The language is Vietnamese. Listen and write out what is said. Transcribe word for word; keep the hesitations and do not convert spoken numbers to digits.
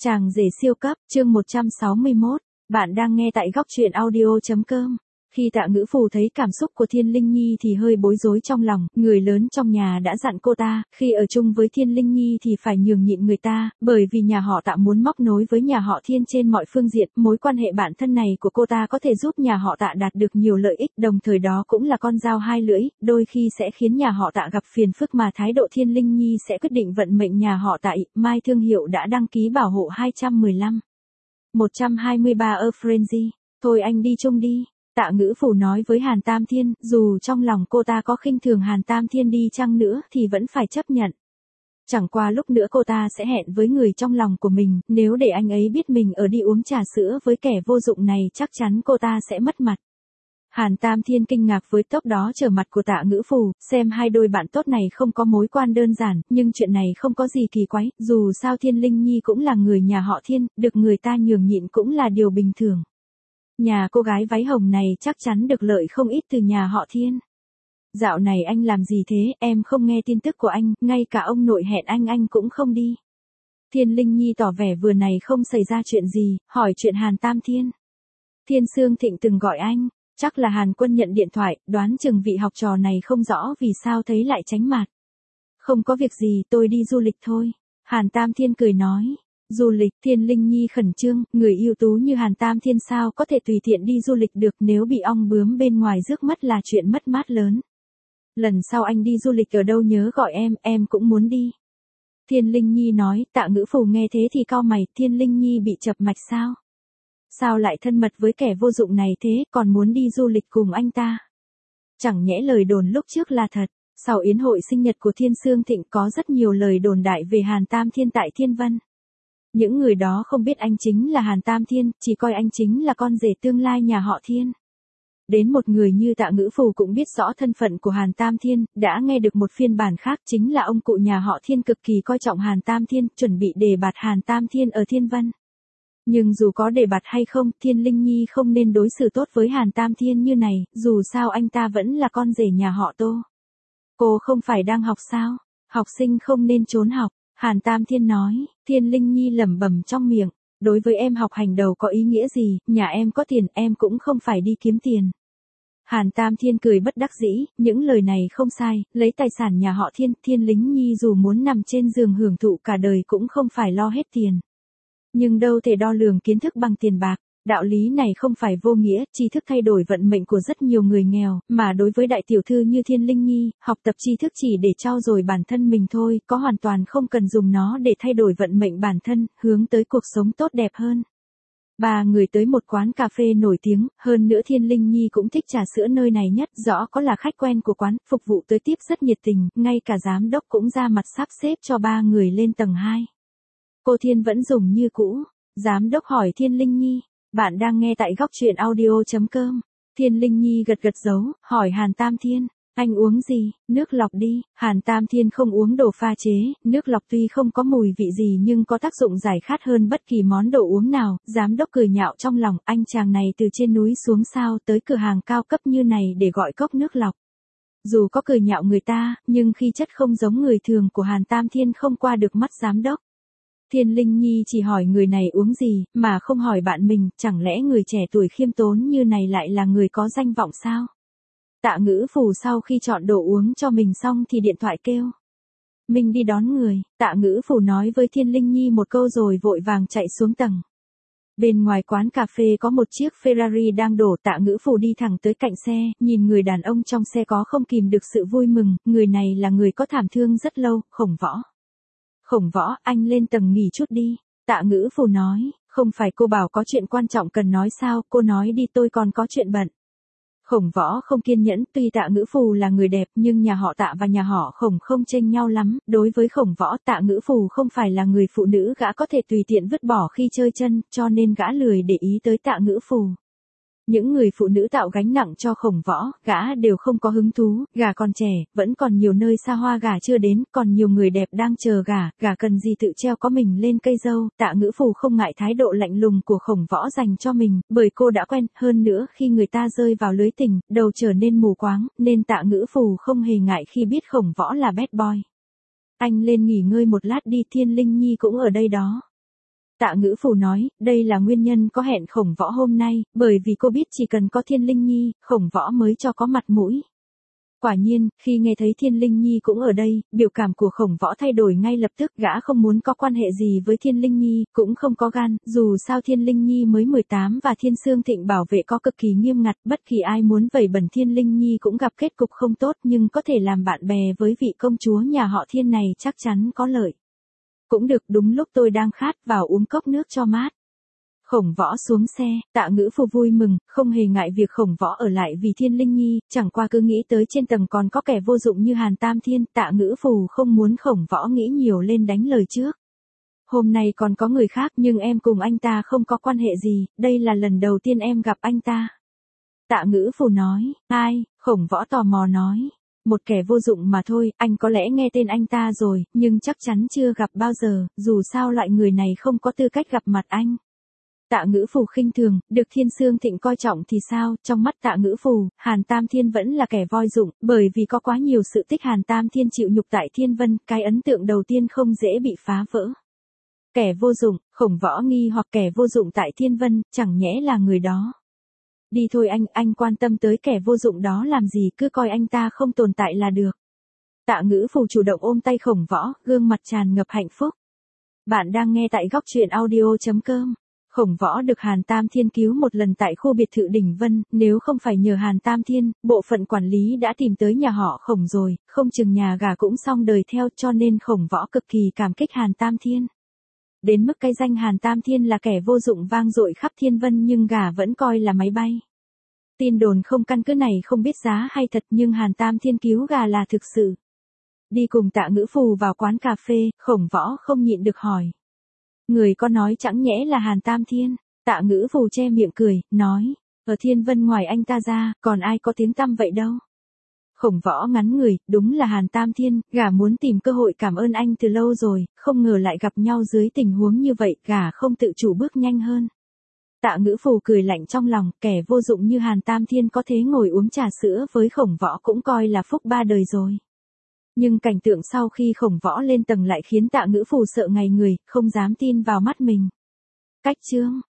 Chàng rể siêu cấp, chương một trăm sáu mươi mốt. Bạn đang nghe tại góc truyện audio chấm com. Khi Tạ Ngữ Phù thấy cảm xúc của Thiên Linh Nhi thì hơi bối rối trong lòng, người lớn trong nhà đã dặn cô ta, khi ở chung với Thiên Linh Nhi thì phải nhường nhịn người ta, bởi vì nhà họ Tạ muốn móc nối với nhà họ Thiên trên mọi phương diện, mối quan hệ bạn thân này của cô ta có thể giúp nhà họ Tạ đạt được nhiều lợi ích, đồng thời đó cũng là con dao hai lưỡi, đôi khi sẽ khiến nhà họ Tạ gặp phiền phức mà thái độ Thiên Linh Nhi sẽ quyết định vận mệnh nhà họ Tạ. Mai thương hiệu đã đăng ký bảo hộ hai trăm mười lăm. một trăm hai mươi ba ở Frenzy. Thôi anh đi chung đi. Tạ Ngữ Phù nói với Hàn Tam Thiên, dù trong lòng cô ta có khinh thường Hàn Tam Thiên đi chăng nữa thì vẫn phải chấp nhận. Chẳng qua lúc nữa cô ta sẽ hẹn với người trong lòng của mình, nếu để anh ấy biết mình ở đi uống trà sữa với kẻ vô dụng này chắc chắn cô ta sẽ mất mặt. Hàn Tam Thiên kinh ngạc với tốc đó trở mặt của Tạ Ngữ Phù, xem hai đôi bạn tốt này không có mối quan đơn giản, nhưng chuyện này không có gì kỳ quái, dù sao Thiên Linh Nhi cũng là người nhà họ Thiên, được người ta nhường nhịn cũng là điều bình thường. Nhà cô gái váy hồng này chắc chắn được lợi không ít từ nhà họ Thiên. Dạo này anh làm gì thế, em không nghe tin tức của anh, ngay cả ông nội hẹn anh anh cũng không đi. Thiên Linh Nhi tỏ vẻ vừa này không xảy ra chuyện gì, hỏi chuyện Hàn Tam Thiên. Thiên Sương Thịnh từng gọi anh, chắc là Hàn Quân nhận điện thoại, đoán chừng vị học trò này không rõ vì sao thấy lại tránh mặt. Không có việc gì, tôi đi du lịch thôi. Hàn Tam Thiên cười nói. Du lịch, Thiên Linh Nhi khẩn trương, người ưu tú như Hàn Tam Thiên sao có thể tùy tiện đi du lịch được, nếu bị ong bướm bên ngoài rước mất là chuyện mất mát lớn. Lần sau anh đi du lịch ở đâu nhớ gọi em, em cũng muốn đi. Thiên Linh Nhi nói. Tạ Ngữ Phù nghe thế thì cau mày, Thiên Linh Nhi bị chập mạch sao? Sao lại thân mật với kẻ vô dụng này thế, còn muốn đi du lịch cùng anh ta? Chẳng nhẽ lời đồn lúc trước là thật. Sau yến hội sinh nhật của Thiên Sương Thịnh có rất nhiều lời đồn đại về Hàn Tam Thiên tại Thiên Vân. Những người đó không biết anh chính là Hàn Tam Thiên, chỉ coi anh chính là con rể tương lai nhà họ Thiên. Đến một người như Tạ Ngữ Phù cũng biết rõ thân phận của Hàn Tam Thiên, đã nghe được một phiên bản khác, chính là ông cụ nhà họ Thiên cực kỳ coi trọng Hàn Tam Thiên, chuẩn bị đề bạt Hàn Tam Thiên ở Thiên Vân. Nhưng dù có đề bạt hay không, Thiên Linh Nhi không nên đối xử tốt với Hàn Tam Thiên như này, dù sao anh ta vẫn là con rể nhà họ Tô. Cô không phải đang học sao? Học sinh không nên trốn học. Hàn Tam Thiên nói. Thiên Linh Nhi lẩm bẩm trong miệng. Đối với em học hành đầu có ý nghĩa gì, nhà em có tiền em cũng không phải đi kiếm tiền. Hàn Tam Thiên cười bất đắc dĩ, những lời này không sai, lấy tài sản nhà họ Thiên, Thiên Linh Nhi dù muốn nằm trên giường hưởng thụ cả đời cũng không phải lo hết tiền. Nhưng đâu thể đo lường kiến thức bằng tiền bạc. Đạo lý này không phải vô nghĩa, tri thức thay đổi vận mệnh của rất nhiều người nghèo, mà đối với đại tiểu thư như Thiên Linh Nhi, học tập tri thức chỉ để trau dồi bản thân mình thôi, có hoàn toàn không cần dùng nó để thay đổi vận mệnh bản thân, hướng tới cuộc sống tốt đẹp hơn. Ba người tới một quán cà phê nổi tiếng, hơn nữa Thiên Linh Nhi cũng thích trà sữa nơi này nhất, rõ có là khách quen của quán, phục vụ tới tiếp rất nhiệt tình, ngay cả giám đốc cũng ra mặt sắp xếp cho ba người lên tầng hai. Cô Thiên vẫn dùng như cũ. Giám đốc hỏi Thiên Linh Nhi. Bạn đang nghe tại góc truyện audio chấm com. Thiên Linh Nhi gật gật dấu, hỏi Hàn Tam Thiên, anh uống gì? Nước lọc đi. Hàn Tam Thiên không uống đồ pha chế, nước lọc tuy không có mùi vị gì nhưng có tác dụng giải khát hơn bất kỳ món đồ uống nào. Giám đốc cười nhạo trong lòng, anh chàng này từ trên núi xuống sao tới cửa hàng cao cấp như này để gọi cốc nước lọc. Dù có cười nhạo người ta, nhưng khi chất không giống người thường của Hàn Tam Thiên không qua được mắt giám đốc. Thiên Linh Nhi chỉ hỏi người này uống gì, mà không hỏi bạn mình, chẳng lẽ người trẻ tuổi khiêm tốn như này lại là người có danh vọng sao? Tạ Ngữ Phù sau khi chọn đồ uống cho mình xong thì điện thoại kêu. Mình đi đón người, Tạ Ngữ Phù nói với Thiên Linh Nhi một câu rồi vội vàng chạy xuống tầng. Bên ngoài quán cà phê có một chiếc Ferrari đang đổ. Tạ Ngữ Phù đi thẳng tới cạnh xe, nhìn người đàn ông trong xe có không kìm được sự vui mừng, người này là người có thảm thương rất lâu, Khổng Võ. Khổng Võ, anh lên tầng nghỉ chút đi. Tạ Ngữ Phù nói, không phải cô bảo có chuyện quan trọng cần nói sao, cô nói đi tôi còn có chuyện bận. Khổng Võ không kiên nhẫn, tuy Tạ Ngữ Phù là người đẹp nhưng nhà họ Tạ và nhà họ Khổng không chênh nhau lắm, đối với Khổng Võ Tạ Ngữ Phù không phải là người phụ nữ gã có thể tùy tiện vứt bỏ khi chơi chân, cho nên gã lười để ý tới Tạ Ngữ Phù. Những người phụ nữ tạo gánh nặng cho Khổng Võ, gã đều không có hứng thú, gả còn trẻ, vẫn còn nhiều nơi xa hoa gả chưa đến, còn nhiều người đẹp đang chờ gả, gả cần gì tự treo có mình lên cây dâu. Tạ Ngữ Phù không ngại thái độ lạnh lùng của Khổng Võ dành cho mình, bởi cô đã quen, hơn nữa khi người ta rơi vào lưới tình, đầu trở nên mù quáng, nên Tạ Ngữ Phù không hề ngại khi biết Khổng Võ là bad boy. Anh lên nghỉ ngơi một lát đi, Thiên Linh Nhi cũng ở đây đó. Tạ Ngữ Phù nói, đây là nguyên nhân có hẹn Khổng Võ hôm nay, bởi vì cô biết chỉ cần có Thiên Linh Nhi, Khổng Võ mới cho có mặt mũi. Quả nhiên, khi nghe thấy Thiên Linh Nhi cũng ở đây, biểu cảm của Khổng Võ thay đổi ngay lập tức, gã không muốn có quan hệ gì với Thiên Linh Nhi, cũng không có gan, dù sao Thiên Linh Nhi mới mười tám và Thiên Sương Thịnh bảo vệ có cực kỳ nghiêm ngặt, bất kỳ ai muốn vẩy bẩn Thiên Linh Nhi cũng gặp kết cục không tốt, nhưng có thể làm bạn bè với vị công chúa nhà họ Thiên này chắc chắn có lợi. Cũng được, đúng lúc tôi đang khát, vào uống cốc nước cho mát. Khổng Võ xuống xe, Tạ Ngữ Phù vui mừng, không hề ngại việc Khổng Võ ở lại vì Thiên Linh Nhi, chẳng qua cứ nghĩ tới trên tầng còn có kẻ vô dụng như Hàn Tam Thiên, Tạ Ngữ Phù không muốn Khổng Võ nghĩ nhiều lên đánh lời trước. Hôm nay còn có người khác nhưng em cùng anh ta không có quan hệ gì, đây là lần đầu tiên em gặp anh ta. Tạ Ngữ Phù nói, ai, Khổng Võ tò mò nói. Một kẻ vô dụng mà thôi, anh có lẽ nghe tên anh ta rồi, nhưng chắc chắn chưa gặp bao giờ, dù sao loại người này không có tư cách gặp mặt anh. Tạ Ngữ Phù khinh thường, được Thiên Sương Thịnh coi trọng thì sao, trong mắt Tạ Ngữ Phù, Hàn Tam Thiên vẫn là kẻ voi dụng, bởi vì có quá nhiều sự tích Hàn Tam Thiên chịu nhục tại Thiên Vân, cái ấn tượng đầu tiên không dễ bị phá vỡ. Kẻ vô dụng, Khổng Võ nghi hoặc kẻ vô dụng tại Thiên Vân, chẳng nhẽ là người đó. Đi thôi anh, anh quan tâm tới kẻ vô dụng đó làm gì, cứ coi anh ta không tồn tại là được. Tạ Ngữ Phù chủ động ôm tay Khổng Võ, gương mặt tràn ngập hạnh phúc. Bạn đang nghe tại góc truyện audio chấm com. Khổng Võ được Hàn Tam Thiên cứu một lần tại khu biệt thự Đỉnh Vân, nếu không phải nhờ Hàn Tam Thiên, bộ phận quản lý đã tìm tới nhà họ Khổng rồi, không chừng nhà gà cũng xong đời theo, cho nên Khổng Võ cực kỳ cảm kích Hàn Tam Thiên. Đến mức cái danh Hàn Tam Thiên là kẻ vô dụng vang dội khắp Thiên Vân nhưng gà vẫn coi là máy bay. Tin đồn không căn cứ này không biết giá hay thật nhưng Hàn Tam Thiên cứu gà là thực sự. Đi cùng Tạ Ngữ Phù vào quán cà phê, Khổng Võ không nhịn được hỏi. Người có nói chẳng nhẽ là Hàn Tam Thiên. Tạ Ngữ Phù che miệng cười, nói, ở Thiên Vân ngoài anh ta ra, còn ai có tiếng tăm vậy đâu. Khổng Võ ngắn người, đúng là Hàn Tam Thiên, gà muốn tìm cơ hội cảm ơn anh từ lâu rồi, không ngờ lại gặp nhau dưới tình huống như vậy, gà không tự chủ bước nhanh hơn. Tạ Ngữ Phù cười lạnh trong lòng, kẻ vô dụng như Hàn Tam Thiên có thế ngồi uống trà sữa với Khổng Võ cũng coi là phúc ba đời rồi. Nhưng cảnh tượng sau khi Khổng Võ lên tầng lại khiến Tạ Ngữ Phù sợ ngay người, không dám tin vào mắt mình. Cách chương